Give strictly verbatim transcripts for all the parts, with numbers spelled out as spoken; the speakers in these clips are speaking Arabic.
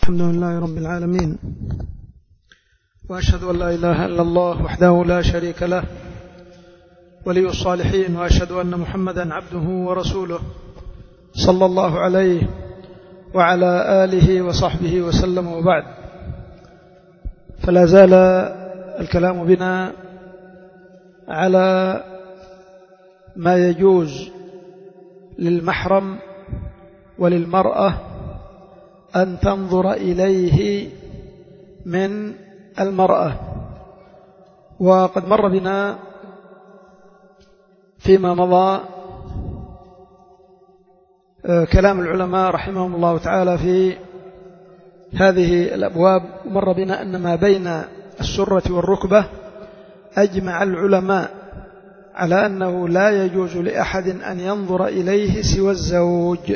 الحمد لله رب العالمين، وأشهد أن لا إله إلا الله وحده لا شريك له ولي الصالحين، وأشهد أن محمدا عبده ورسوله صلى الله عليه وعلى آله وصحبه وسلم. وبعد، فلا زال الكلام بنا على ما يجوز للمحرم وللمرأة أن تنظر إليه من المرأة. وقد مر بنا فيما مضى كلام العلماء رحمهم الله تعالى في هذه الأبواب، ومر بنا أن ما بين السرة والركبة أجمع العلماء على أنه لا يجوز لأحد أن ينظر إليه سوى الزوج،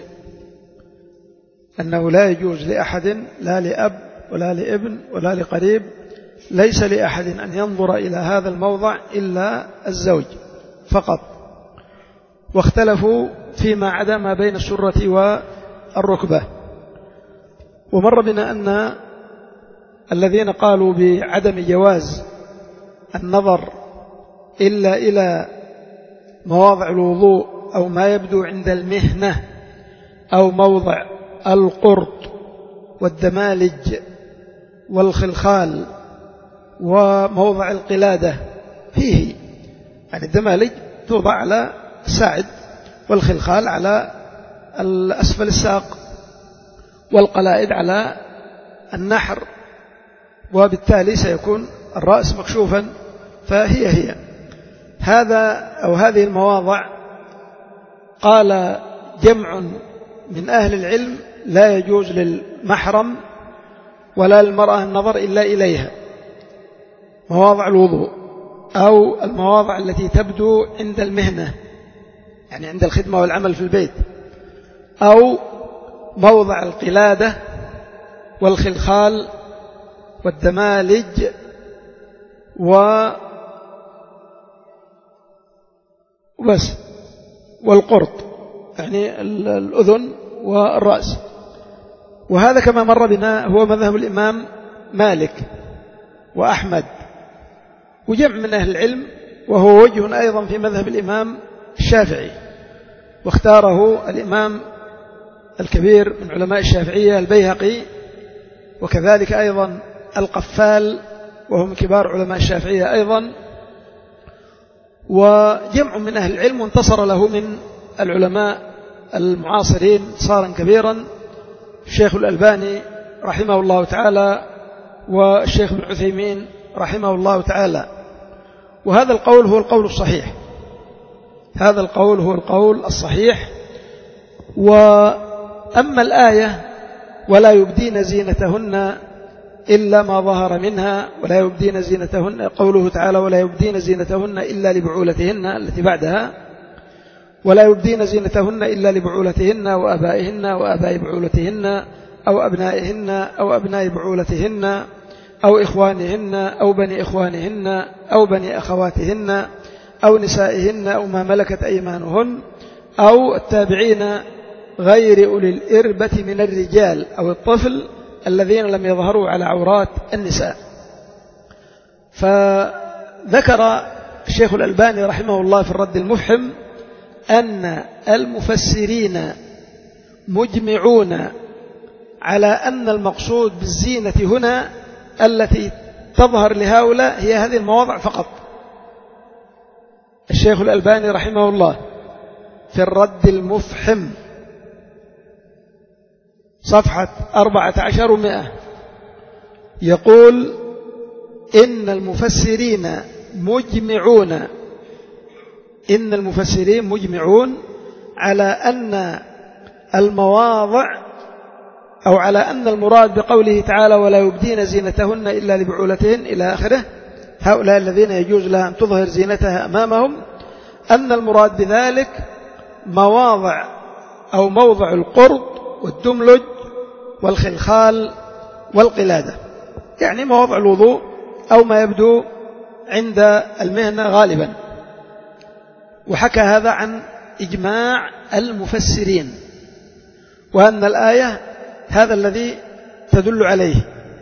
أنه لا يجوز لأحد، لا لأب ولا لابن ولا لقريب، ليس لأحد أن ينظر إلى هذا الموضع إلا الزوج فقط. واختلفوا فيما عدا ما بين السرة والركبة. ومر بنا أن الذين قالوا بعدم جواز النظر إلا إلى مواضع الوضوء أو ما يبدو عند المهنة أو موضع القرط والدمالج والخلخال وموضع القلادة فيه، يعني الدمالج توضع على الساعد والخلخال على أسفل الساق والقلائد على النحر، وبالتالي سيكون الرأس مكشوفا، فهي هي هذا أو هذه المواضع. قال جمع من أهل العلم لا يجوز للمحرم ولا للمرأة النظر إلا إليها، مواضع الوضوء أو المواضع التي تبدو عند المهنة، يعني عند الخدمة والعمل في البيت، أو موضع القلادة والخلخال والدمالج وبس والقرط، يعني الأذن والرأس. وهذا كما مر بنا هو مذهب الإمام مالك وأحمد وجمع من أهل العلم، وهو وجه أيضا في مذهب الإمام الشافعي، واختاره الإمام الكبير من علماء الشافعية البيهقي، وكذلك أيضا القفال وهم كبار علماء الشافعية أيضا. وجمع من أهل العلم وانتصر له من العلماء المعاصرين صارا كبيرا، الشيخ الألباني رحمه الله تعالى والشيخ ابن عثيمين رحمه الله تعالى. وهذا القول هو القول الصحيح، هذا القول هو القول الصحيح. وأما الآية ولا يبدين زينتهن إلا ما ظهر منها ولا يبدين زينتهن، قوله تعالى ولا يبدين زينتهن إلا لبعولتهن التي بعدها، ولا يبدين زينتهن إلا لبعولتهن وأبائهن وأباء بعولتهن أو أبنائهن أو أبناء بعولتهن أو إخوانهن أو بني إخوانهن أو بني أخواتهن أو نسائهن أو ما ملكت أيمانهن أو التابعين غير أولي الإربة من الرجال أو الطفل الذين لم يظهروا على عورات النساء. فذكر الشيخ الألباني رحمه الله في الرد المفحم أن المفسرين مجمعون على أن المقصود بالزينة هنا التي تظهر لهؤلاء هي هذه المواضع فقط. الشيخ الألباني رحمه الله في الرد المفحم صفحة أربعة عشر ومئة يقول إن المفسرين مجمعون إن المفسرين مجمعون على أن المواضع أو على أن المراد بقوله تعالى ولا يبدين زينتهن إلا لبعولتهن إلى آخره، هؤلاء الذين يجوز لها أن تظهر زينتها أمامهم، أن المراد بذلك مواضع أو موضع القرط والدملج والخلخال والقلادة، يعني مواضع الوضوء أو ما يبدو عند المهنة غالبا. وحكى هذا عن إجماع المفسرين، وأن الآية هذا الذي تدل عليه.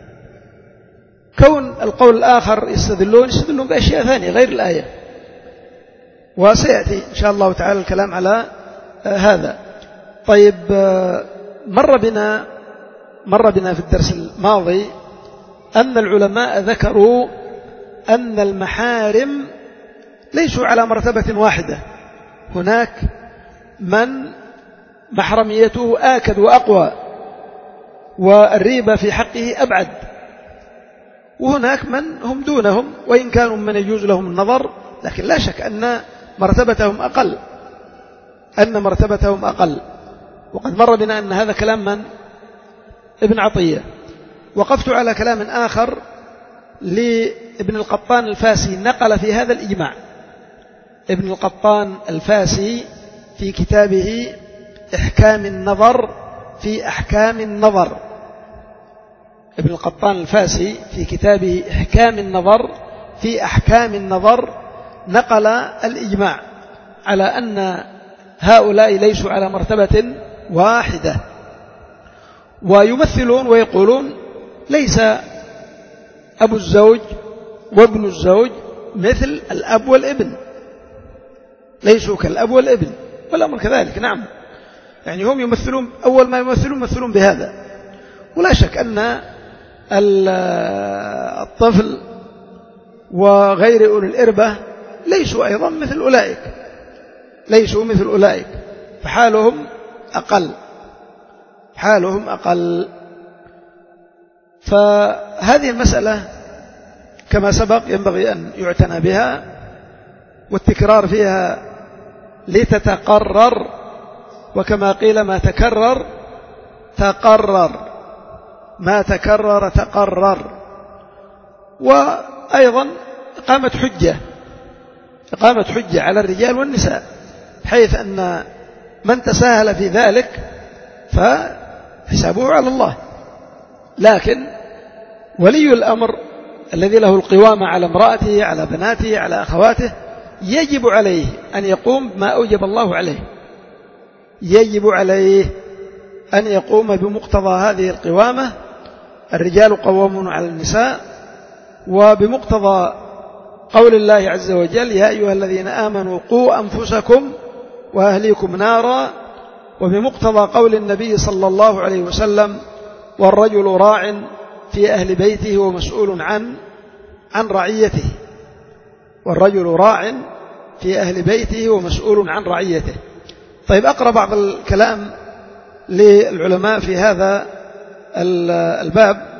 كون القول الآخر يستدلون يستدلون بأشياء ثانية غير الآية، وسيأتي إن شاء الله تعالى الكلام على هذا. طيب، مر بنا مر بنا في الدرس الماضي أن العلماء ذكروا أن المحارم ليسوا على مرتبة واحدة، هناك من محرميته آكد وأقوى والريبة في حقه أبعد، وهناك من هم دونهم وإن كانوا من يجوز لهم النظر، لكن لا شك أن مرتبتهم أقل أن مرتبتهم أقل. وقد مر بنا أن هذا كلام من؟ ابن عطية. وقفت على كلام آخر لابن القطان الفاسي نقل في هذا الإجماع. ابن القطان الفاسي في كتابه إحكام النظر في أحكام النظر ابن القطان الفاسي في كتابه إحكام النظر في أحكام النظر نقل الإجماع على أن هؤلاء ليسوا على مرتبة واحدة، ويمثلون ويقولون ليس أبو الزوج وابن الزوج مثل الأب والابن، ليسوا كالأب والابن، والأمر كذلك. نعم، يعني هم يمثلون أول ما يمثلون يمثلون بهذا. ولا شك أن الطفل وغير أولي الإربة ليسوا أيضا مثل أولئك، ليسوا مثل أولئك، فحالهم أقل حالهم أقل. فهذه المسألة كما سبق ينبغي أن يعتنى بها، والتكرار فيها لتتقرر، وكما قيل ما تكرر تقرر، ما تكرر تقرر. وأيضا إقامة حجة إقامة حجة على الرجال والنساء، حيث أن من تساهل في ذلك فحسابه على الله، لكن ولي الأمر الذي له القوامة على امرأته على بناته على أخواته يجب عليه أن يقوم بما أوجب الله عليه، يجب عليه أن يقوم بمقتضى هذه القوامة. الرجال قوامون على النساء، وبمقتضى قول الله عز وجل يا أيها الذين آمنوا قوا أنفسكم وأهليكم نارا، وبمقتضى قول النبي صلى الله عليه وسلم والرجل راع في أهل بيته ومسؤول عن عن رعيته، والرجل راع في أهل بيته ومسؤول عن رعيته. طيب، أقرأ بعض الكلام للعلماء في هذا الباب.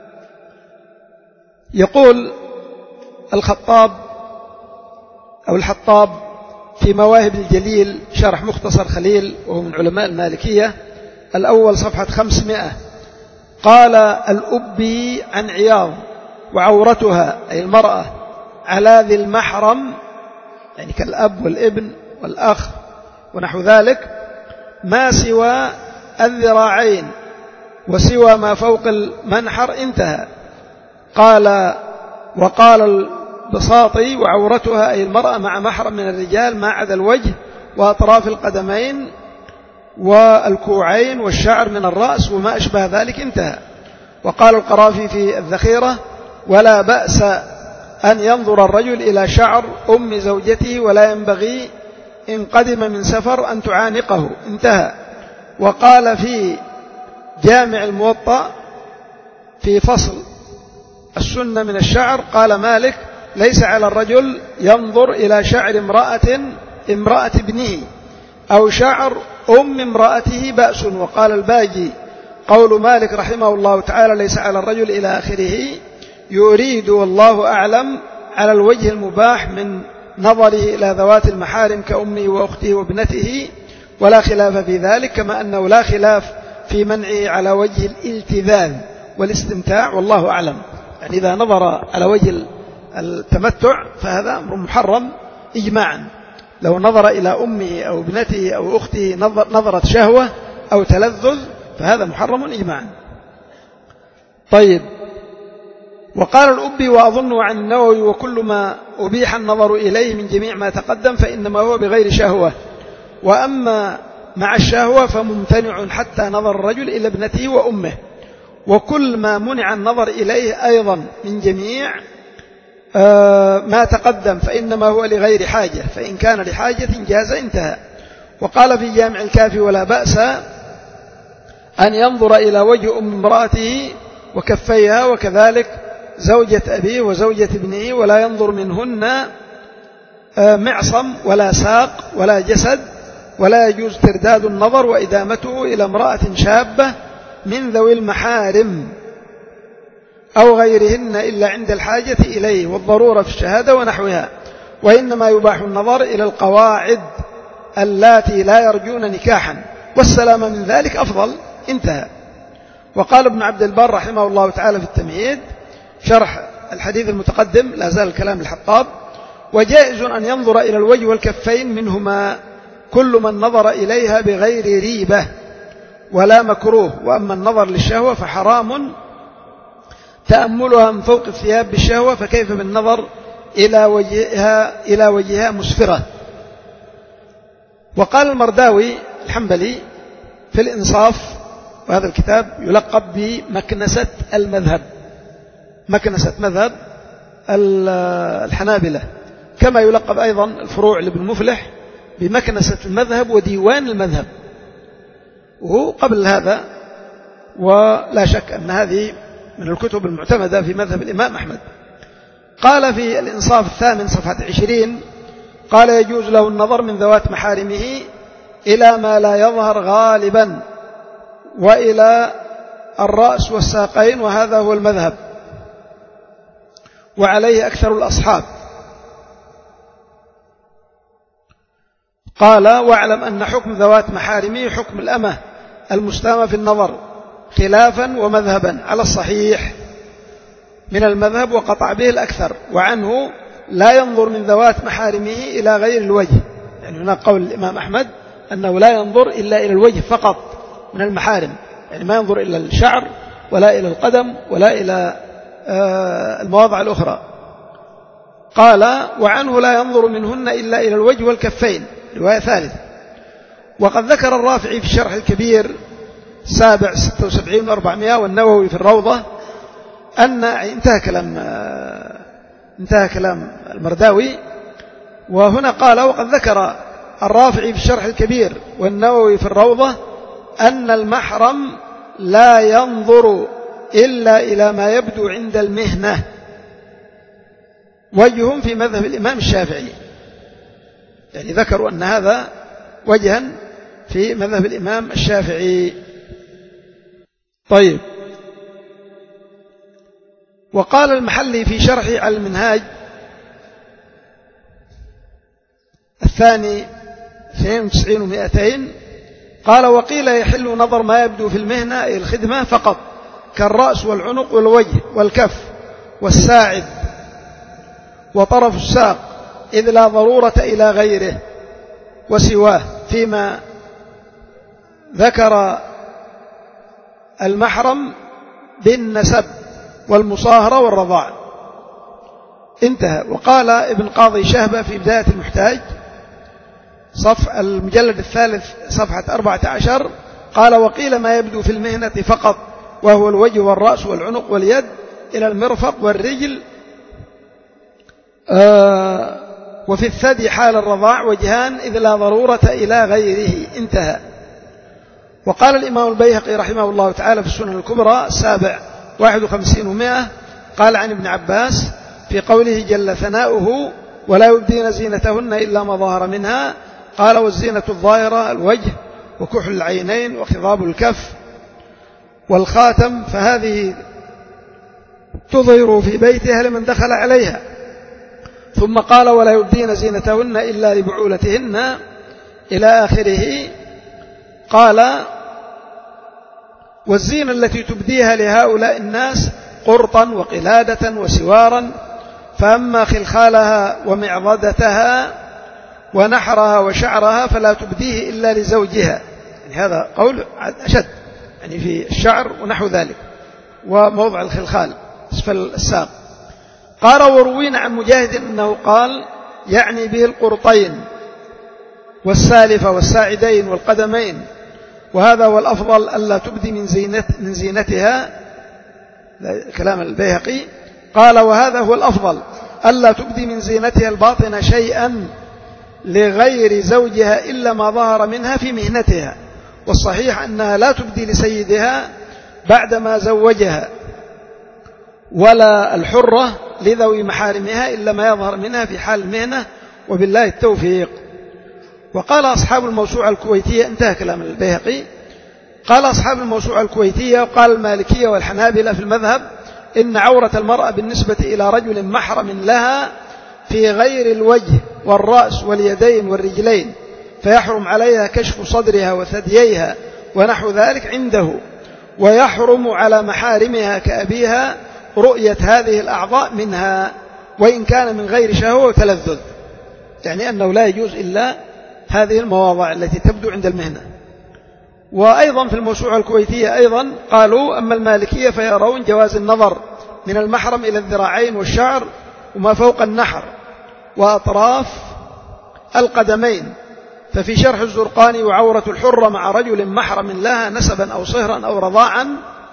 يقول الخطاب أو الحطاب في مواهب الجليل شرح مختصر خليل، وهو من علماء المالكية، الأول صفحة خمسمائة، قال الأبي عن عياض وعورتها أي المرأة على ذي المحرم، يعني كالأب والابن والأخ ونحو ذلك، ما سوى الذراعين وسوى ما فوق المنحر انتهى. قال وقال البساطي وعورتها أي المرأة مع محرم من الرجال ما عدا الوجه وأطراف القدمين والكوعين والشعر من الرأس وما أشبه ذلك انتهى. وقال القرافي في الذخيرة ولا بأس أن ينظر الرجل إلى شعر أم زوجته ولا ينبغي إن قدم من سفر أن تعانقه انتهى. وقال في جامع الموطأ في فصل السنة من الشعر قال مالك ليس على الرجل ينظر إلى شعر امرأة امرأة ابنه أو شعر أم امرأته بأس. وقال الباجي قول مالك رحمه الله تعالى ليس على الرجل إلى آخره يريد والله أعلم على الوجه المباح من نظره إلى ذوات المحارم كأمه وأخته وابنته، ولا خلاف في ذلك، كما أنه لا خلاف في منعه على وجه الالتذاذ والاستمتاع والله أعلم. يعني إذا نظر على وجه التمتع فهذا أمر محرم إجماعا. لو نظر إلى أمه أو ابنته أو أخته نظرة شهوة أو تلذذ فهذا محرم إجماعا. طيب، وقال الأبي وأظن عن النووي وكل ما أبيح النظر إليه من جميع ما تقدم فإنما هو بغير شهوة، وأما مع الشهوة فممتنع حتى نظر الرجل إلى ابنته وأمه. وكل ما منع النظر إليه أيضا من جميع ما تقدم فإنما هو لغير حاجة، فإن كان لحاجة جاز انتهى. وقال في جامع الكافي: ولا بأس أن ينظر إلى وجه أم امرأته وكفيها، وكذلك زوجة أبيه وزوجة ابنه، ولا ينظر منهن معصم ولا ساق ولا جسد، ولا يجوز ترداد النظر وإدامته إلى امرأة شابة من ذوي المحارم أو غيرهن إلا عند الحاجة إليه والضرورة في الشهادة ونحوها، وإنما يباح النظر إلى القواعد اللاتي لا يرجون نكاحا، والسلام من ذلك أفضل، انتهى. وقال ابن عبد البر رحمه الله تعالى في التمهيد شرح الحديث المتقدم، لا زال الكلام الحطاب: وجائز أن ينظر إلى الوجه والكفين منهما كل من نظر إليها بغير ريبة ولا مكروه، وأما النظر للشهوة فحرام تأملها من فوق الثياب بالشهوة، فكيف بالنظر إلى وجهها, إلى وجهها مسفرة. وقال المرداوي الحنبلي في الإنصاف، وهذا الكتاب يلقب بمكنسة المذهب، مكنسة مذهب الحنابلة، كما يلقب أيضا الفروع لابن مفلح بمكنسة المذهب وديوان المذهب، وهو قبل هذا، ولا شك أن هذه من الكتب المعتمدة في مذهب الإمام أحمد. قال في الإنصاف الثامن صفحة عشرين: قال: يجوز له النظر من ذوات محارمه إلى ما لا يظهر غالبا وإلى الرأس والساقين، وهذا هو المذهب وعليه أكثر الأصحاب. قال: واعلم أن حكم ذوات محارمه حكم الأمة المستامة في النظر خلافا ومذهبا على الصحيح من المذهب، وقطع به الأكثر، وعنه لا ينظر من ذوات محارمه إلى غير الوجه. يعني هناك قول الإمام أحمد أنه لا ينظر إلا إلى الوجه فقط من المحارم، يعني ما ينظر إلى الشعر ولا إلى القدم ولا إلى المواضع الأخرى. قال: وعنه لا ينظر منهن إلا إلى الوجه والكفين، رواية ثالثة. وقد ذكر الرافعي في الشرح الكبير سابع ستة وسبعين وأربعمائة، والنووي في الروضة، أن انتهى كلام انتهى كلام المرداوي. وهنا قال: وقد ذكر الرافعي في الشرح الكبير والنووي في الروضة أن المحرم لا ينظر إلا إلى ما يبدو عند المهنة، وجه في مذهب الإمام الشافعي، يعني ذكروا أن هذا وجها في مذهب الإمام الشافعي. طيب. وقال المحلي في شرحه على المنهاج الثاني اثنين وتسعين ومئتين، قال: وقيل يحل نظر ما يبدو في المهنة أي الخدمة فقط، كالرأس والعنق والوجه والكف والساعد وطرف الساق، إذ لا ضرورة إلى غيره وسواه، فيما ذكر المحرم بالنسب والمصاهرة والرضاع، انتهى. وقال ابن قاضي شهبة في بداية المحتاج صف المجلد الثالث صفحة أربعة عشر، قال: وقيل ما يبدو في المهنة فقط، وهو الوجه والرأس والعنق واليد إلى المرفق والرجل، آه وفي الثدي حال الرضاع وجهان، إذ لا ضرورة إلى غيره، انتهى. وقال الإمام البيهقي رحمه الله تعالى في السنن الكبرى السابع واحد وخمسين ومائة، قال عن ابن عباس في قوله جل ثناؤه: ولا يبدين زينتهن إلا ما ظهر منها، قال: والزينة الظاهرة الوجه وكحل العينين وخضاب الكف والخاتم، فهذه تظهر في بيتها لمن دخل عليها. ثم قال: ولا يبدين زينتهن إلا لبعولتهن، إلى آخره. قال: والزينة التي تبديها لهؤلاء الناس قرطا وقلادة وسوارا، فأما خلخالها ومعضدتها ونحرها وشعرها فلا تبديه إلا لزوجها. يعني هذا قول أشد، يعني في الشعر ونحو ذلك، وموضع الخلخال أسفل الساق. قال: وروينا عن مجاهد أنه قال: يعني به القرطين والسالفة والساعدين والقدمين، وهذا هو الأفضل، ألا تبدي من, زينت من زينتها كلام البيهقي. قال وهذا هو الأفضل، ألا تبدي من زينتها الباطنة شيئا لغير زوجها إلا ما ظهر منها في مهنتها، والصحيح أنها لا تبدي لسيدها بعدما زوجها، ولا الحرة لذوي محارمها إلا ما يظهر منها في حال المهنة، وبالله التوفيق. وقال أصحاب الموسوعة الكويتية، انتهى كلام البيهقي، قال أصحاب الموسوعة الكويتية وقال المالكية والحنابلة في المذهب إن عورة المرأة بالنسبة إلى رجل محرم لها في غير الوجه والرأس واليدين والرجلين، فيحرم عليها كشف صدرها وثدييها ونحو ذلك عنده، ويحرم على محارمها كأبيها رؤية هذه الأعضاء منها وإن كان من غير شهوة وتلذذ، يعني أنه لا يجوز إلا هذه المواضع التي تبدو عند المهنة. وأيضا في الموسوعة الكويتية أيضا قالوا أما المالكية فيرون جواز النظر من المحرم إلى الذراعين والشعر وما فوق النحر وأطراف القدمين. ففي شرح الزرقاني وعورة الحرة مع رجل محرم لها نسبا أو صهرا أو رضاعا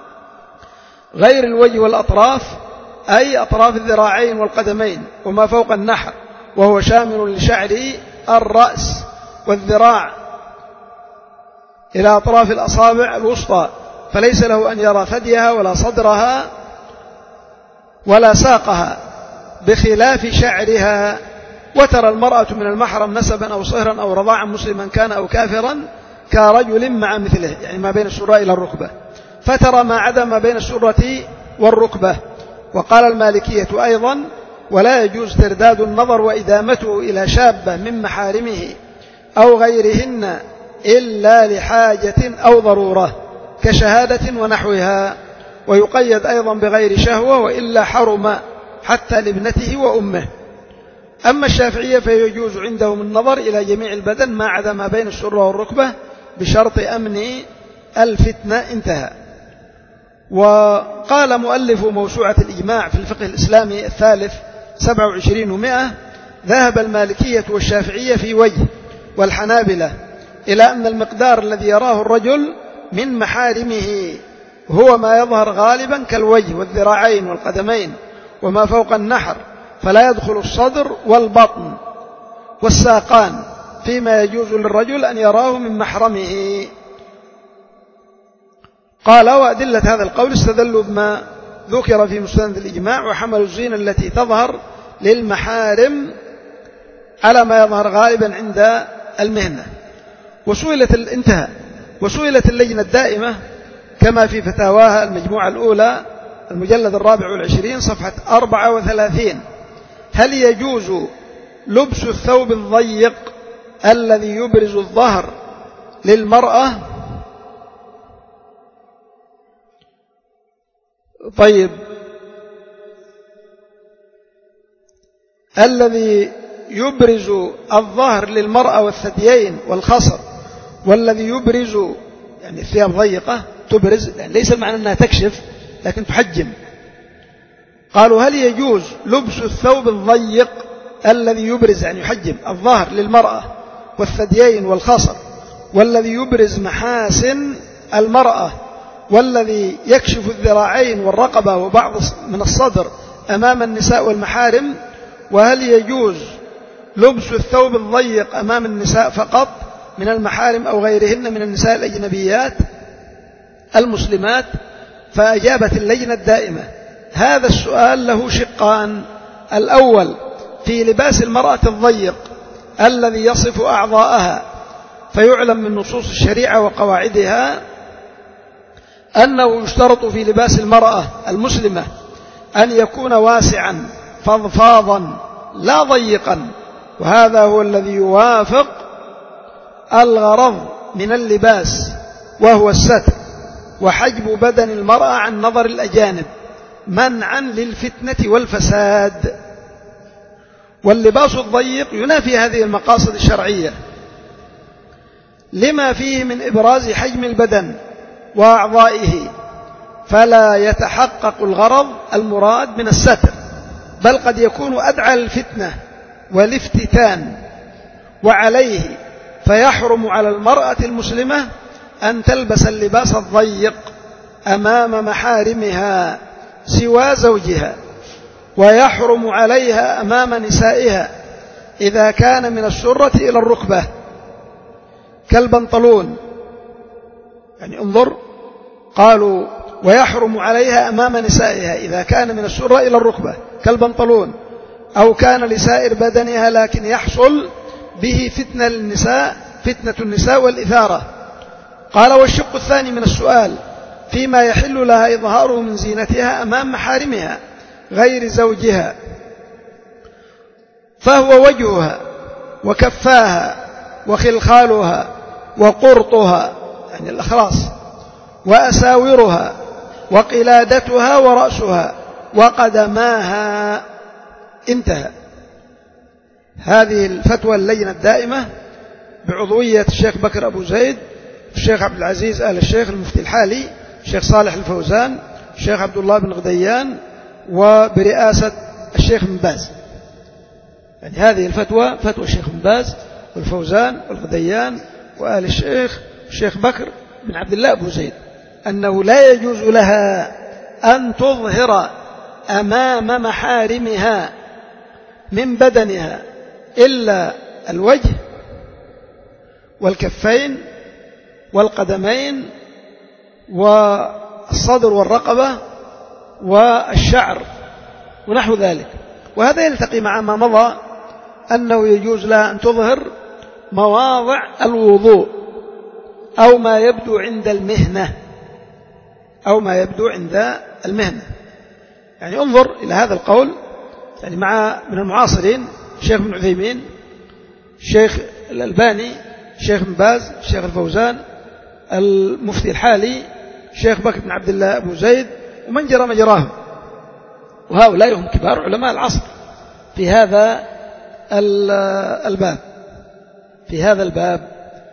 غير الوجه والأطراف، أي أطراف الذراعين والقدمين وما فوق النحر، وهو شامل لشعر الرأس والذراع إلى أطراف الأصابع الوسطى، فليس له أن يرى ثديها ولا صدرها ولا ساقها بخلاف شعرها. وترى المرأة من المحرم نسبا أو صهرا أو رضاعا مسلما كان أو كافرا كرجل مع مثله، يعني ما بين السرة إلى الركبة، فترى ما عدا ما بين السرة والركبة. وقال المالكية أيضا ولا يجوز ترداد النظر وإدامته إلى شابة من محارمه أو غيرهن إلا لحاجة أو ضرورة كشهادة ونحوها، ويقيد أيضا بغير شهوة وإلا حرم حتى لابنته وأمه. أما الشافعية فيجوز عندهم النظر إلى جميع البدن ما عدا ما بين السرة والركبة بشرط أمن الفتنة. انتهى. وقال مؤلف موسوعة الإجماع في الفقه الإسلامي الثالث سبعة وعشرين ومائة ذهب المالكية والشافعية في وجه والحنابلة إلى أن المقدار الذي يراه الرجل من محارمه هو ما يظهر غالبا كالوجه والذراعين والقدمين وما فوق النحر، فلا يدخل الصدر والبطن والساقان فيما يجوز للرجل أن يراه من محرمه. قال وأدلة هذا القول استدلوا بما ذكر في مستند الإجماع وحملوا الزينة التي تظهر للمحارم على ما يظهر غالبا عند المهنة. وسئلت الانتهى وسئلت اللجنة الدائمة كما في فتاواها المجموعة الأولى المجلد الرابع والعشرين صفحة أربعة وثلاثين هل يجوز لبس الثوب الضيق الذي يبرز الظهر للمرأة؟ طيب، الذي يبرز الظهر للمرأة والثديين والخصر، والذي يبرز يعني الثياب ضيقة تبرز، يعني ليس المعنى أنها تكشف لكن تحجم. قالوا هل يجوز لبس الثوب الضيق الذي يبرز يعني يحجم الظهر للمرأة والثديين والخصر، والذي يبرز محاسن المرأة، والذي يكشف الذراعين والرقبة وبعض من الصدر أمام النساء والمحارم؟ وهل يجوز لبس الثوب الضيق أمام النساء فقط من المحارم أو غيرهن من النساء الأجنبيات المسلمات؟ فأجابت اللجنة الدائمة هذا السؤال له شقان: الأول في لباس المرأة الضيق الذي يصف أعضاءها، فيعلم من نصوص الشريعة وقواعدها أنه يشترط في لباس المرأة المسلمة أن يكون واسعا فضفاضا لا ضيقا، وهذا هو الذي يوافق الغرض من اللباس وهو الستر وحجب بدن المرأة عن نظر الأجانب منعا للفتنة والفساد. واللباس الضيق ينافي هذه المقاصد الشرعية لما فيه من إبراز حجم البدن وأعضائه، فلا يتحقق الغرض المراد من الستر، بل قد يكون أدعى للفتنة والافتتان. وعليه فيحرم على المرأة المسلمة أن تلبس اللباس الضيق أمام محارمها سوى زوجها، ويحرم عليها أمام نسائها إذا كان من السرة إلى الركبة كالبنطلون. يعني انظر، قالوا ويحرم عليها أمام نسائها إذا كان من السرة إلى الركبة كالبنطلون، أو كان لسائر بدنها لكن يحصل به فتنة للنساء فتنة النساء والإثارة. قال والشق الثاني من السؤال فيما يحل لها إظهاره من زينتها أمام محارمها غير زوجها، فهو وجهها وكفاها وخلخالها وقرطها يعني الأخراس وأساورها وقلادتها ورأسها وقدماها. انتهى. هذه الفتوى اللجنة الدائمة بعضوية الشيخ بكر أبو زيد، الشيخ عبد العزيز آل الشيخ المفتي الحالي، الشيخ صالح الفوزان، الشيخ عبد الله بن غديان، وبرئاسة الشيخ بن باز. يعني هذه الفتوى فتوى الشيخ بن باز والفوزان والغديان وآل الشيخ الشيخ بكر بن عبد الله أبو زيد، أنه لا يجوز لها أن تظهر أمام محارمها من بدنها إلا الوجه والكفين والقدمين والصدر والرقبة والشعر ونحو ذلك. وهذا يلتقي مع ما مضى أنه يجوز لها أن تظهر مواضع الوضوء أو ما يبدو عند المهنة أو ما يبدو عند المهنة. يعني انظر إلى هذا القول، يعني مع من المعاصرين الشيخ بن عثيمين، الشيخ الألباني، الشيخ بن باز، الشيخ الفوزان، المفتي الحالي، الشيخ بكر بن عبد الله أبو زيد، ومن جرى مجراهم، وهؤلاء هم كبار علماء العصر في هذا الباب في هذا الباب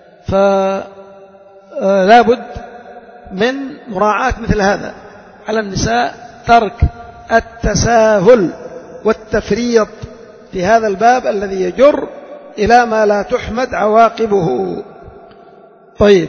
فلا بد من مراعاة مثل هذا. على النساء ترك التساهل والتفريط في هذا الباب الذي يجر إلى ما لا تحمد عواقبه. طيب،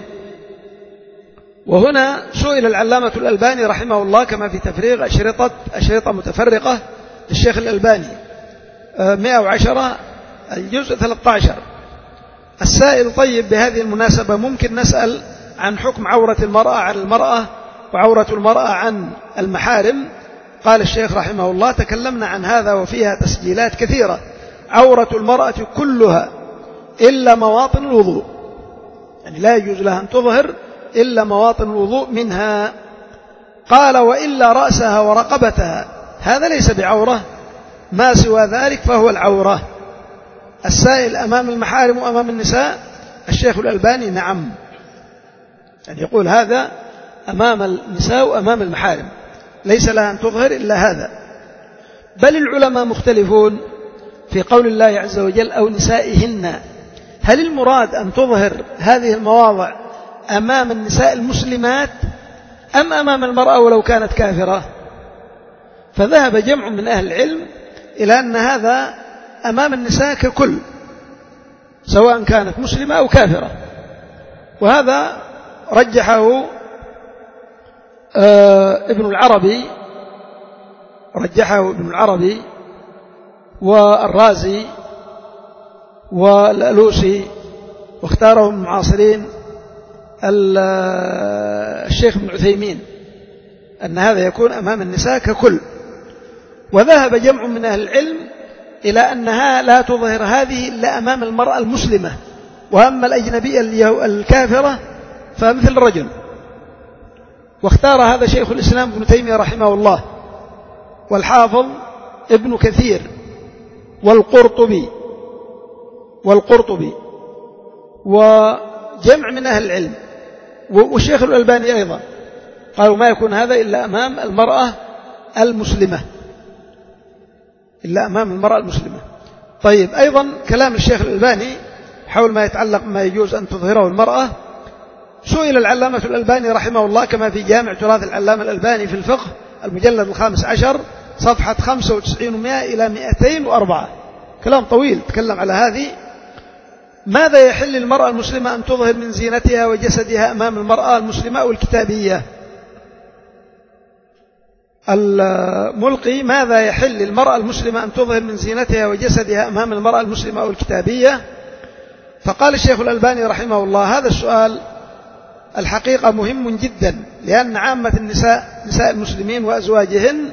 وهنا سئل العلامة الألباني رحمه الله كما في تفريغ أشرطة أشرطة متفرقة للشيخ الألباني مئة وعشرة الجزء ثلاثة عشر. السائل طيب بهذه المناسبة ممكن نسأل عن حكم عورة المرأة على المرأة وعورة المرأة عن المحارم؟ قال الشيخ رحمه الله تكلمنا عن هذا وفيها تسجيلات كثيرة. عورة المرأة كلها إلا مواطن الوضوء، يعني لا يجوز لها أن تظهر إلا مواطن الوضوء منها. قال وإلا رأسها ورقبتها هذا ليس بعورة، ما سوى ذلك فهو العورة. السائل أمام المحارم وأمام النساء، الشيخ الألباني نعم، يعني يقول هذا أمام النساء وأمام المحارم ليس لها أن تظهر إلا هذا. بل العلماء مختلفون في قول الله عز وجل أو نسائهن، هل المراد أن تظهر هذه المواضع أمام النساء المسلمات أم أمام المرأة ولو كانت كافرة؟ فذهب جمع من أهل العلم إلى أن هذا أمام النساء ككل سواء كانت مسلمة أو كافرة، وهذا رجحه ابن العربي رجحه ابن العربي والرازي والألوسي، واختاره من المعاصرين الشيخ ابن عثيمين أن هذا يكون أمام النساء ككل. وذهب جمع من أهل العلم إلى أنها لا تظهر هذه إلا أمام المرأة المسلمة، وأما الأجنبية الكافرة فمثل الرجل. واختار هذا شيخ الإسلام ابن تيمية رحمه الله والحافظ ابن كثير والقرطبي والقرطبي وجمع من أهل العلم والشيخ الألباني أيضا قالوا ما يكون هذا إلا أمام المرأة المسلمة إلا أمام المرأة المسلمة. طيب، أيضا كلام الشيخ الألباني حول ما يتعلق ما يجوز أن تظهره المرأة، سئل العلامة الألباني رحمه الله كما في جامع تراث العلامة الألباني في الفقه المجلد الخامس عشر صفحة خمسة وتسعين ومائة إلى مئتين وأربعة، كلام طويل تكلم على هذه. ماذا يحل المرأة المسلمة أن تظهر من زينتها وجسدها أمام المرأة المسلمة والكتابية؟ الملقي: ماذا يحل للمرأة المسلمة أن تظهر من زينتها وجسدها أمام المرأة المسلمة أو الكتابية؟ فقال الشيخ الألباني رحمه الله: هذا السؤال الحقيقة مهم جدا، لأن عامة النساء نساء المسلمين وأزواجهن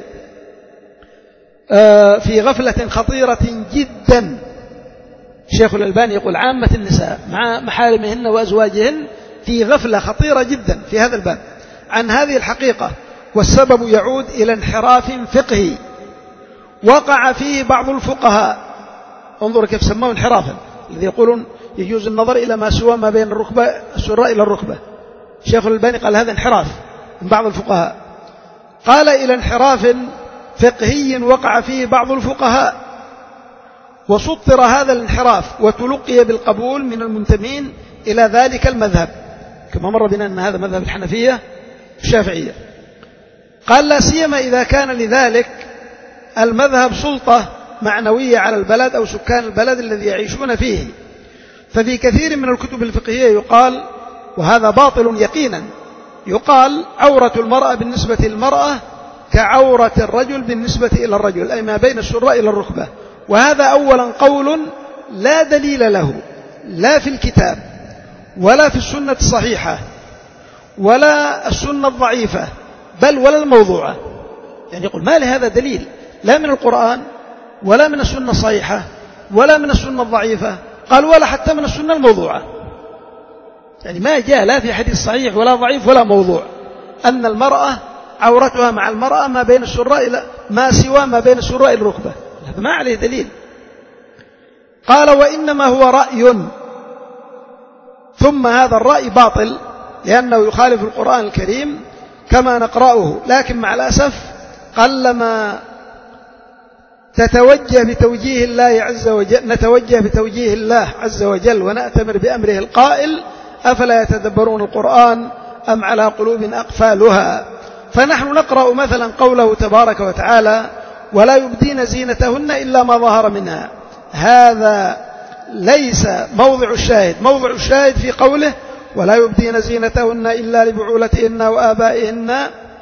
في غفلة خطيرة جدا. الشيخ الألباني يقول عامة النساء مع محارمهن وأزواجهن في غفلة خطيرة جدا في هذا الباب عن هذه الحقيقة، والسبب يعود إلى انحراف فقهي وقع فيه بعض الفقهاء. انظر كيف سموه انحرافا، الذي يقولون يجوز النظر إلى ما سوى ما بين الركبة السراء إلى الركبة. الشيخ الألباني قال هذا انحراف من بعض الفقهاء، قال إلى انحراف فقهي وقع فيه بعض الفقهاء، وسطر هذا الانحراف وتلقي بالقبول من المنتمين إلى ذلك المذهب، كما مر بنا أن هذا مذهب الحنفية الشافعية. قال: لا سيما إذا كان لذلك المذهب سلطة معنوية على البلد أو سكان البلد الذي يعيشون فيه. ففي كثير من الكتب الفقهية يقال، وهذا باطل يقينا، يقال: عورة المرأة بالنسبة للمرأة كعورة الرجل بالنسبة إلى الرجل، أي ما بين السرة إلى الركبة. وهذا أولا قول لا دليل له، لا في الكتاب ولا في السنة الصحيحة ولا السنة الضعيفة، بل ولا الموضوعة. يعني يقول ما لهذا دليل، لا من القرآن ولا من السنة الصحيحة ولا من السنة الضعيفة، قال ولا حتى من السنة الموضوعة. يعني ما جاء لا في حديث صحيح ولا ضعيف ولا موضوع أن المرأة عورتها مع المرأة ما بين السرة إلى ما سوى ما بين السرة إلى الركبة، هذا ما عليه دليل. قال: وإنما هو رأي، ثم هذا الرأي باطل لأنه يخالف القرآن الكريم كما نقرأه، لكن مع الأسف قلما تتوجه بتوجيه الله عز وجل نتوجه بتوجيه الله عز وجل ونأتمر بأمره القائل: أفلا يتدبرون القرآن أم على قلوب أقفالها. فنحن نقرأ مثلا قوله تبارك وتعالى: ولا يبدين زينتهن إلا ما ظهر منها. هذا ليس موضع الشاهد، موضع الشاهد في قوله: ولا يبدين زينتهن إلا لبعولتهن وآبائهن،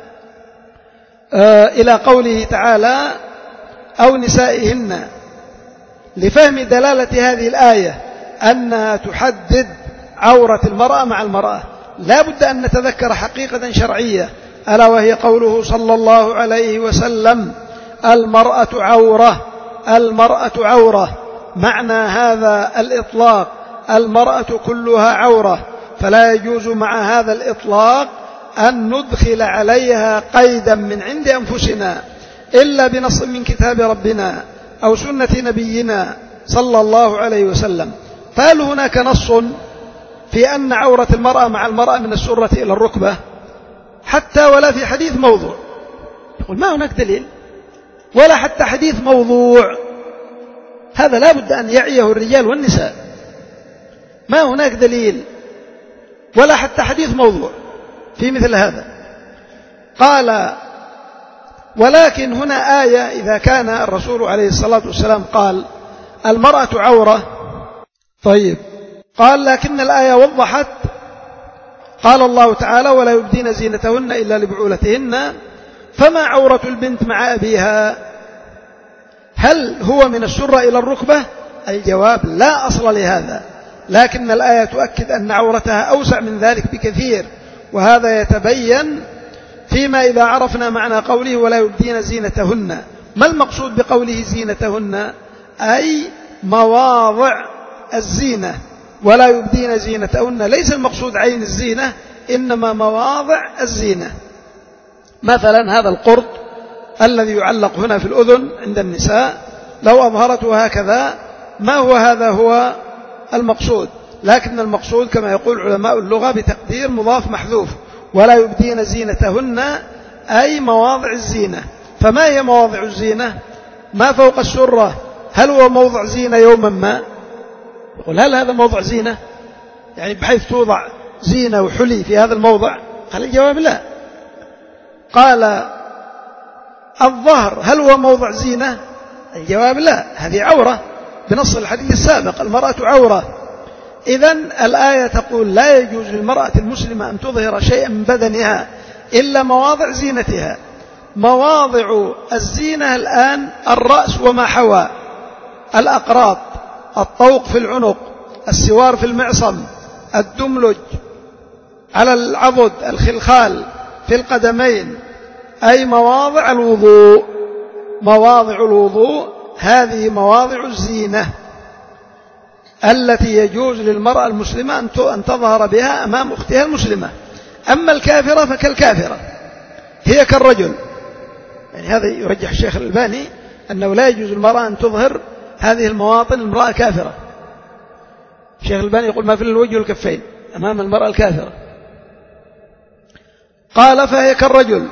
آه إلى قوله تعالى: أو نسائهن، لفهم دلالة هذه الآية أنها تحدد عورة المرأة مع المرأة. لا بد أن نتذكر حقيقة شرعية، ألا وهي قوله صلى الله عليه وسلم: المرأة عورة، المرأة عورة. معنى هذا الإطلاق المرأة كلها عورة، فلا يجوز مع هذا الإطلاق أن ندخل عليها قيدا من عند أنفسنا إلا بنص من كتاب ربنا أو سنة نبينا صلى الله عليه وسلم. فهل هناك نص في أن عورة المرأة مع المرأة من السرة إلى الركبة؟ حتى ولا في حديث موضوع، يقول ما هناك دليل، ولا حتى حديث موضوع. هذا لا بد أن يعيه الرجال والنساء، ما هناك دليل ولا حتى حديث موضوع في مثل هذا. قال: ولكن هنا آية، إذا كان الرسول عليه الصلاة والسلام قال المرأة عورة، طيب، قال لكن الآية وضحت، قال الله تعالى: ولا يبدين زينتهن إلا لبعولتهن. فما عورة البنت مع أبيها؟ هل هو من السرة إلى الركبة؟ الجواب: لا أصل لهذا، لكن الآية تؤكد أن عورتها أوسع من ذلك بكثير، وهذا يتبين فيما إذا عرفنا معنى قوله ولا يبدين زينتهن. ما المقصود بقوله زينتهن؟ أي مواضع الزينة. ولا يبدين زينتهن ليس المقصود عين الزينة، إنما مواضع الزينة. مثلا هذا القرط الذي يعلق هنا في الأذن عند النساء، لو أظهرته هكذا ما هو هذا هو المقصود، لكن المقصود كما يقول علماء اللغة بتقدير مضاف محذوف: ولا يبدين زينتهن أي مواضع الزينة. فما هي مواضع الزينة؟ ما فوق السرة هل هو موضع زينة يوما ما؟ يقول هل هذا موضع زينة يعني بحيث توضع زينة وحلي في هذا الموضع؟ قال الجواب لا. قال الظهر هل هو موضع زينة؟ الجواب لا، هذه عورة بنص الحديث السابق: المرأة عورة. إذن الآية تقول لا يجوز للمرأة المسلمة أن تظهر شيئا من بدنها إلا مواضع زينتها. مواضع الزينة الآن الرأس وما حوى، الأقراط، الطوق في العنق، السوار في المعصم، الدملج على العضد، الخلخال في القدمين، أي مواضع الوضوء. مواضع الوضوء هذه مواضع الزينة التي يجوز للمرأة المسلمة أن تظهر بها أمام أختها المسلمة. أما الكافرة فكالكافرة، هي كالرجل. يعني هذا يرجح الشيخ الألباني أنه لا يجوز للمرأة أن تظهر هذه المواطن المرأة كافرة. الشيخ الألباني يقول ما في الوجه والكفين أمام المرأة الكافرة. قال فهي كالرجل،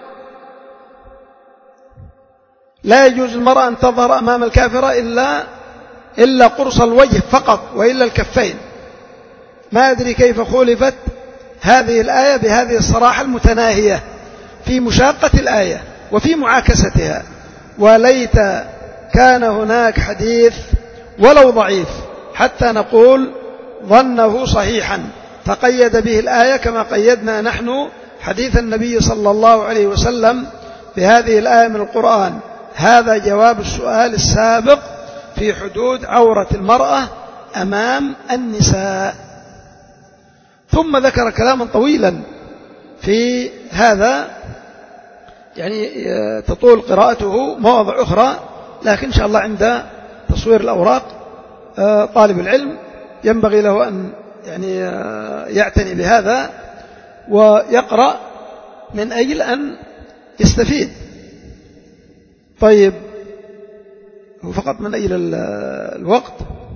لا يجوز المرأة أن تظهر أمام الكافرة إلا إلا قرص الوجه فقط، وإلا الكفين. ما أدري كيف خولفت هذه الآية بهذه الصراحة المتناهية في مشاقة الآية وفي معاكستها. وليت كان هناك حديث ولو ضعيف حتى نقول ظنه صحيحا فقيد به الآية كما قيدنا نحن حديث النبي صلى الله عليه وسلم بهذه الآية من القرآن. هذا جواب السؤال السابق في حدود عورة المرأة أمام النساء. ثم ذكر كلاما طويلا في هذا، يعني تطول قراءته مواضع أخرى، لكن إن شاء الله عند تصوير الأوراق طالب العلم ينبغي له أن يعني يعتني بهذا ويقرأ من أجل أن يستفيد. طيب، فقط من أجل الوقت،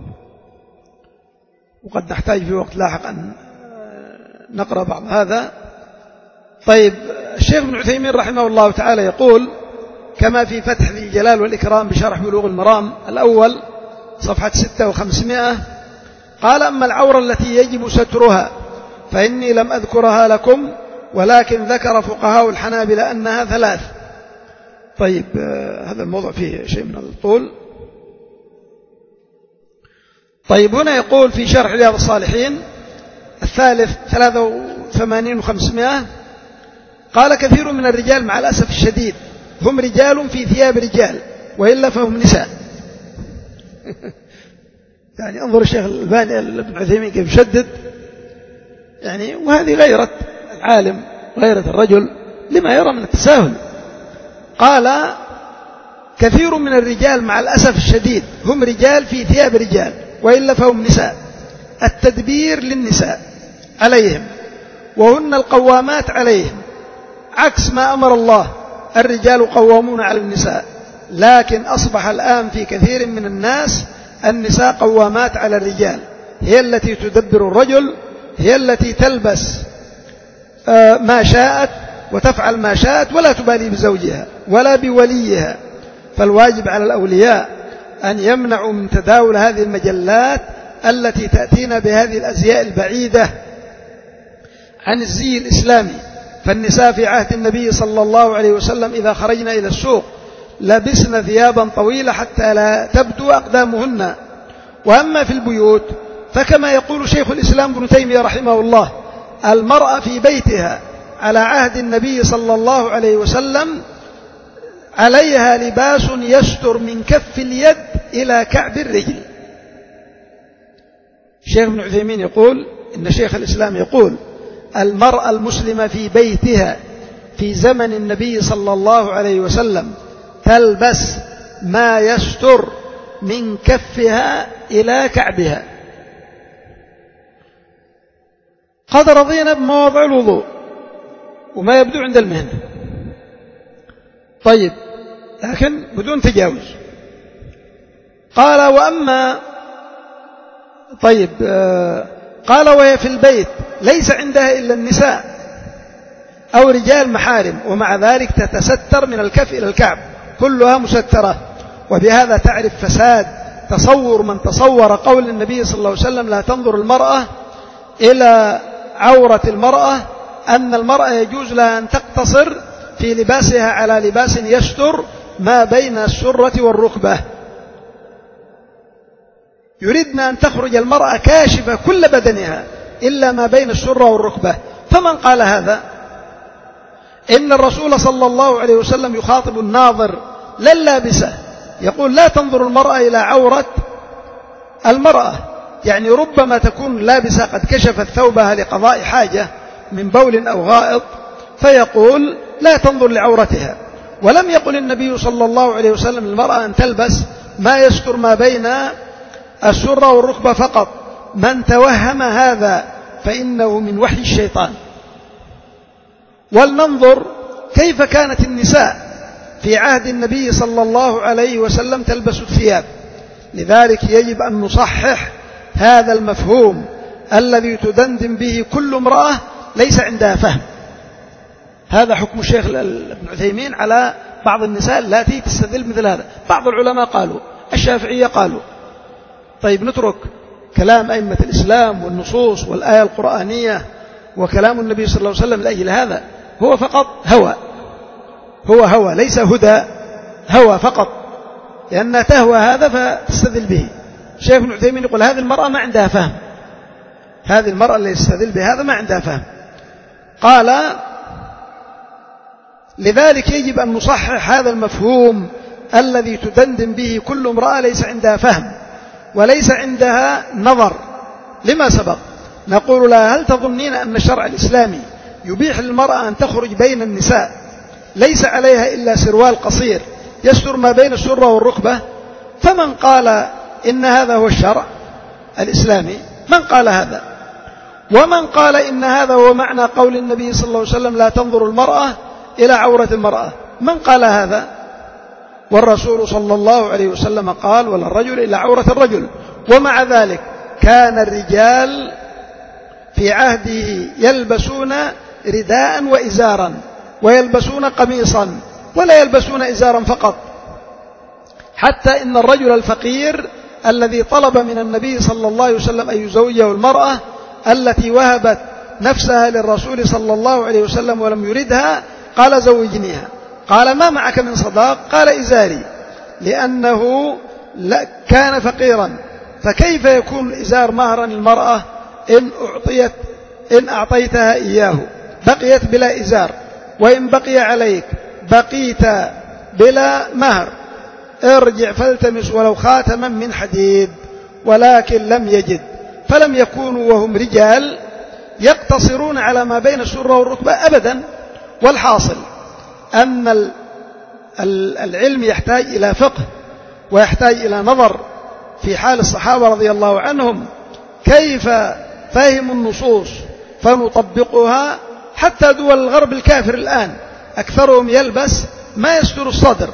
وقد نحتاج في وقت لاحق أن نقرأ بعض هذا. طيب، الشيخ ابن عثيمين رحمه الله تعالى يقول كما في فتح ذي الجلال والإكرام بشرح بلوغ المرام الأول صفحة ستة وخمسمائة، قال أما العورة التي يجب سترها فإني لم أذكرها لكم، ولكن ذكر فقهاء الحنابلة أنها ثلاث. طيب، هذا الموضوع فيه شيء من الطول. طيب، هنا يقول في شرح رياض الصالحين الثالث ثلاثة وثمانين وخمسمائة، قال كثير من الرجال مع الأسف الشديد هم رجال في ثياب رجال وإلا فهم نساء. يعني انظر الشيخ الألباني ابن عثيمين كيف شدد، يعني وهذه غيرة العالم غيرة الرجل لما يرى من التساهل. قال كثير من الرجال مع الأسف الشديد هم رجال في ثياب رجال وإلا فهم نساء. التدبير للنساء عليهم وهن القوامات عليهم، عكس ما أمر الله، الرجال قوامون على النساء. لكن أصبح الآن في كثير من الناس النساء قوامات على الرجال، هي التي تدبر الرجل، هي التي تلبس ما شاءت وتفعل ما شاءت ولا تبالي بزوجها ولا بوليها. فالواجب على الأولياء أن يمنعوا من تداول هذه المجلات التي تأتينا بهذه الأزياء البعيدة عن الزي الإسلامي. فالنساء في عهد النبي صلى الله عليه وسلم إذا خرجنا إلى السوق لبسن ثيابا طويلة حتى لا تبدو أقدامهن. وأما في البيوت فكما يقول شيخ الإسلام ابن تيمية رحمه الله، المرأة في بيتها على عهد النبي صلى الله عليه وسلم عليها لباس يستر من كف اليد إلى كعب الرجل. الشيخ ابن عثيمين يقول إن شيخ الإسلام يقول المرأة المسلمة في بيتها في زمن النبي صلى الله عليه وسلم تلبس ما يستر من كفها إلى كعبها. قد رضينا بمواضع الوضوء وما يبدو عند المهنة، طيب، لكن بدون تجاوز. قال وأما طيب آه قال وهي في البيت ليس عندها إلا النساء أو رجال محارم، ومع ذلك تتستر من الكف إلى الكعب، كلها مسترة. وبهذا تعرف فساد تصور من تصور قول النبي صلى الله عليه وسلم لا تنظر المرأة إلى عورة المرأة، أن المرأة يجوز لها أن تقتصر في لباسها على لباس يستر ما بين السرة والركبة. يريدنا أن تخرج المرأة كاشفة كل بدنها إلا ما بين السرة والركبة. فمن قال هذا؟ إن الرسول صلى الله عليه وسلم يخاطب الناظر لا اللابسة، يقول لا تنظر المرأة إلى عورة المرأة، يعني ربما تكون لابسة قد كشفت ثوبها لقضاء حاجة من بول أو غائط، فيقول لا تنظر لعورتها. ولم يقل النبي صلى الله عليه وسلم للمرأة أن تلبس ما يستر ما بين السرة والركبة فقط. من توهم هذا فإنه من وحي الشيطان. ولننظر كيف كانت النساء في عهد النبي صلى الله عليه وسلم تلبس الثياب. لذلك يجب أن نصحح هذا المفهوم الذي تدندن به كل امرأة ليس عندها فهم. هذا حكم الشيخ ابن عثيمين على بعض النساء التي تستدل مثل هذا. بعض العلماء قالوا، الشافعية قالوا. طيب نترك كلام أئمة الإسلام والنصوص والآية القرآنية وكلام النبي صلى الله عليه وسلم لأجل هذا؟ هو فقط هوى، هو هوى ليس هدى، هوى فقط، لأنها تهوى هذا فتستدل به. الشيخ ابن عثيمين يقول هذه المرأة ما عندها فهم، هذه المرأة اللي يستدل بهذا ما عندها فهم. قال لذلك يجب أن نصحح هذا المفهوم الذي تدندن به كل امرأة ليس عندها فهم وليس عندها نظر لما سبق. نقول لها هل تظنين أن الشرع الإسلامي يبيح للمرأة أن تخرج بين النساء ليس عليها إلا سروال قصير يستر ما بين السرة والركبة؟ فمن قال إن هذا هو الشرع الإسلامي؟ من قال هذا؟ ومن قال إن هذا هو معنى قول النبي صلى الله عليه وسلم لا تنظر المرأة إلى عورة المرأة؟ من قال هذا؟ والرسول صلى الله عليه وسلم قال ولا الرجل إلى عورة الرجل. ومع ذلك كان الرجال في عهده يلبسون رداء وإزارا ويلبسون قميصا ولا يلبسون إزارا فقط، حتى إن الرجل الفقير الذي طلب من النبي صلى الله عليه وسلم أن يزوجه المرأة التي وهبت نفسها للرسول صلى الله عليه وسلم ولم يردها قال زوجنيها. قال ما معك من صداق؟ قال إزاري، لأنه كان فقيرا. فكيف يكون الإزار مهرا للمرأة إن أعطيت إن أعطيتها إياه بقيت بلا إزار، وإن بقي عليك بقيت بلا مهر. ارجع فالتمس ولو خاتما من حديد. ولكن لم يجد، فلم يكونوا وهم رجال يقتصرون على ما بين السرة والركبة أبدا. والحاصل أن العلم يحتاج إلى فقه ويحتاج إلى نظر في حال الصحابة رضي الله عنهم كيف فهموا النصوص فنطبقها. حتى دول الغرب الكافر الآن أكثرهم يلبس ما يستر الصدر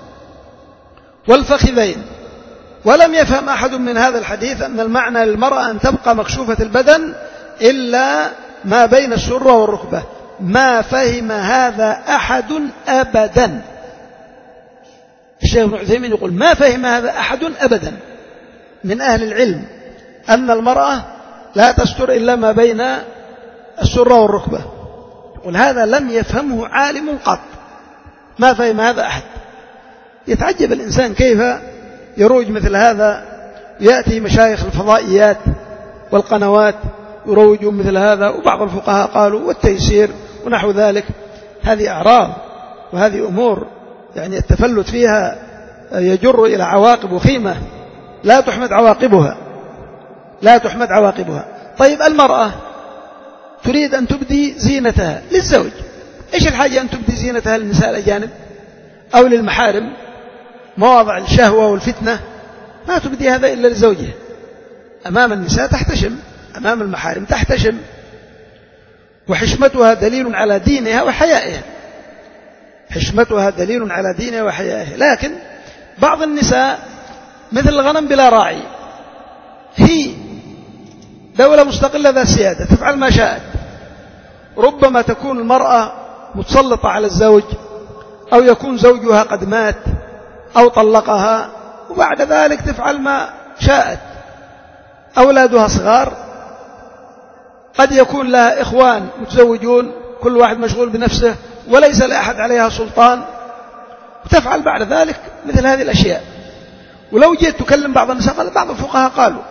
والفخذين، ولم يفهم أحد من هذا الحديث أن المعنى للمرأة أن تبقى مكشوفة البدن إلا ما بين السرة والركبة. ما فهم هذا أحد أبدا. الشيخ ابن عثيمين يقول ما فهم هذا أحد أبدا من أهل العلم أن المرأة لا تستر إلا ما بين السرة والركبة. يقول هذا لم يفهمه عالم قط، ما فهم هذا أحد. يتعجب الإنسان كيف يروج مثل هذا، يأتي مشايخ الفضائيات والقنوات يروجون مثل هذا، وبعض الفقهاء قالوا والتيسير ونحو ذلك. هذه أعراض وهذه أمور يعني التفلت فيها يجر إلى عواقب وخيمة لا تحمد عواقبها، لا تحمد عواقبها. طيب المرأة تريد أن تبدي زينتها للزوج، إيش الحاجة أن تبدي زينتها للنساء الأجانب أو للمحارم مواضع الشهوة والفتنة؟ ما تبدي هذا إلا لزوجها. أمام النساء تحتشم، أمام المحارم تحتشم، وحشمتها دليل على دينها وحيائها، حشمتها دليل على دينها وحيائها. لكن بعض النساء مثل الغنم بلا راعي، هي دولة مستقلة ذات سيادة تفعل ما شاءت. ربما تكون المرأة متسلطة على الزوج، أو يكون زوجها قد مات أو طلقها، وبعد ذلك تفعل ما شاءت. أولادها صغار، قد يكون لها إخوان متزوجون كل واحد مشغول بنفسه وليس لأحد عليها سلطان، وتفعل بعد ذلك مثل هذه الأشياء. ولو جيت تكلم بعض النساء قال بعض الفقهاء قالوا،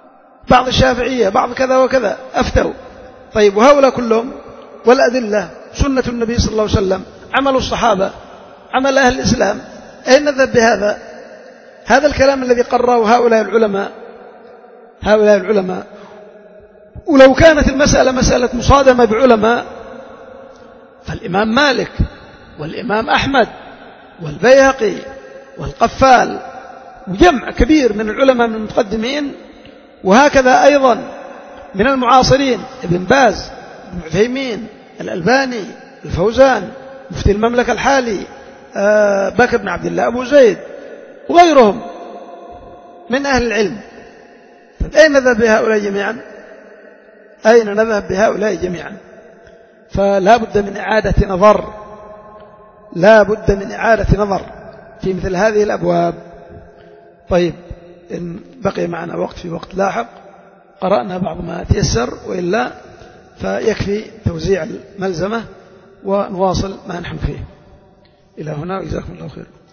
بعض الشافعية، بعض كذا وكذا أفتوا. طيب وهؤلاء كلهم والأدلة سنة النبي صلى الله عليه وسلم، عمل الصحابة، عمل أهل الإسلام، أين نذهب بهذا؟ هذا الكلام الذي قرره هؤلاء العلماء هؤلاء العلماء ولو كانت المسألة مسألة مصادمة بعلماء، فالإمام مالك والإمام أحمد والبيهقي والقفال وجمع كبير من العلماء من المتقدمين، وهكذا أيضا من المعاصرين ابن باز، ابن عثيمين، الألباني، الفوزان، مفتي المملكة الحالي، بكر بن عبد الله أبو زيد وغيرهم من أهل العلم. أين نذهب بهؤلاء جميعا؟ أين نذهب بهؤلاء جميعا؟ فلا بد من إعادة نظر لا بد من إعادة نظر في مثل هذه الأبواب. طيب، إن بقي معنا وقت في وقت لاحق قرأنا بعض ما تيسر، وإلا فيكفي توزيع الملزمة ونواصل ما نحن فيه. إلى هنا، وجزاكم الله خير.